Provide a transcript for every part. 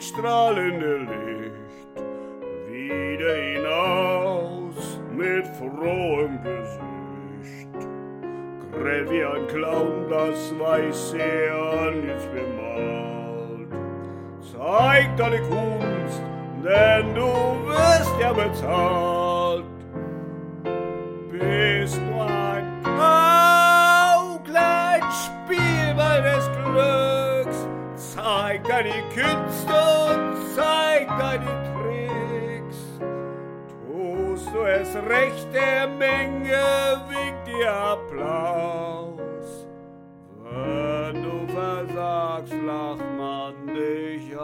ins strahlende Licht, wieder hinaus mit frohem Gesicht. Grell wie ein Clown das weiße Antlitz bemalt. Zeig deine Kunst, denn du wirst ja bezahlt. Bist nur ein Spielball des Glücks. Zeig deine Künste und zeig deine Tricks. Tust du es recht, der Menge winkt dir Applaus. Wenn du versagst, lacht man dich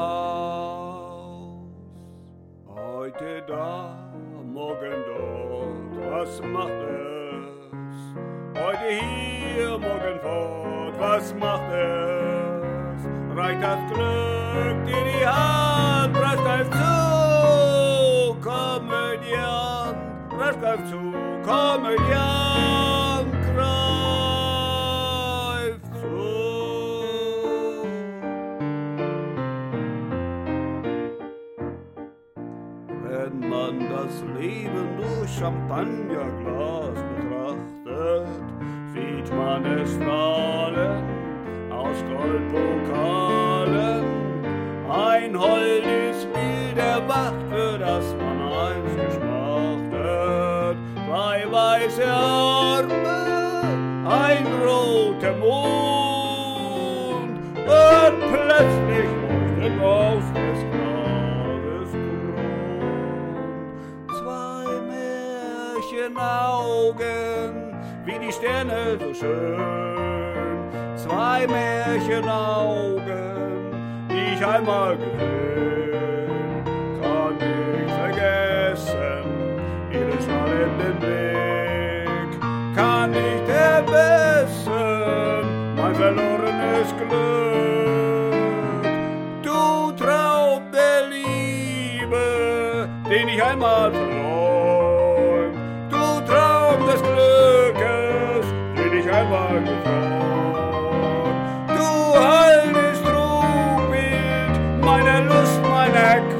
aus. Heute da, morgen dort, was macht es? Heute hier, morgen fort, was macht es? Reicht das Glück dir die Hand, rasch greif zu, Komödiant, rasch greif zu, Komödiant, greif zu. Wenn man das Leben durch Champagnerglas betrachtet, sieht man es strahlen aus Goldpokalen. Ein holdes Bild erwacht, für das man einst geschmachtet. Zwei weiße Arme, ein roter Mond, und plötzlich leuchtet aus des Glases Grund. Zwei Märchenaugen, wie die Sterne so schön. Zwei Märchenaugen, die ich einmal gesehen. Kann nicht vergessen, ihren strahlenden Blick. Kann nicht ermessen, mein verlorenes Glück. Du Traum der Liebe, den ich einmal verlor. Du Traum des Glückes, den ich einmal geträumt. Du holdes Trugbild meiner Lust, meiner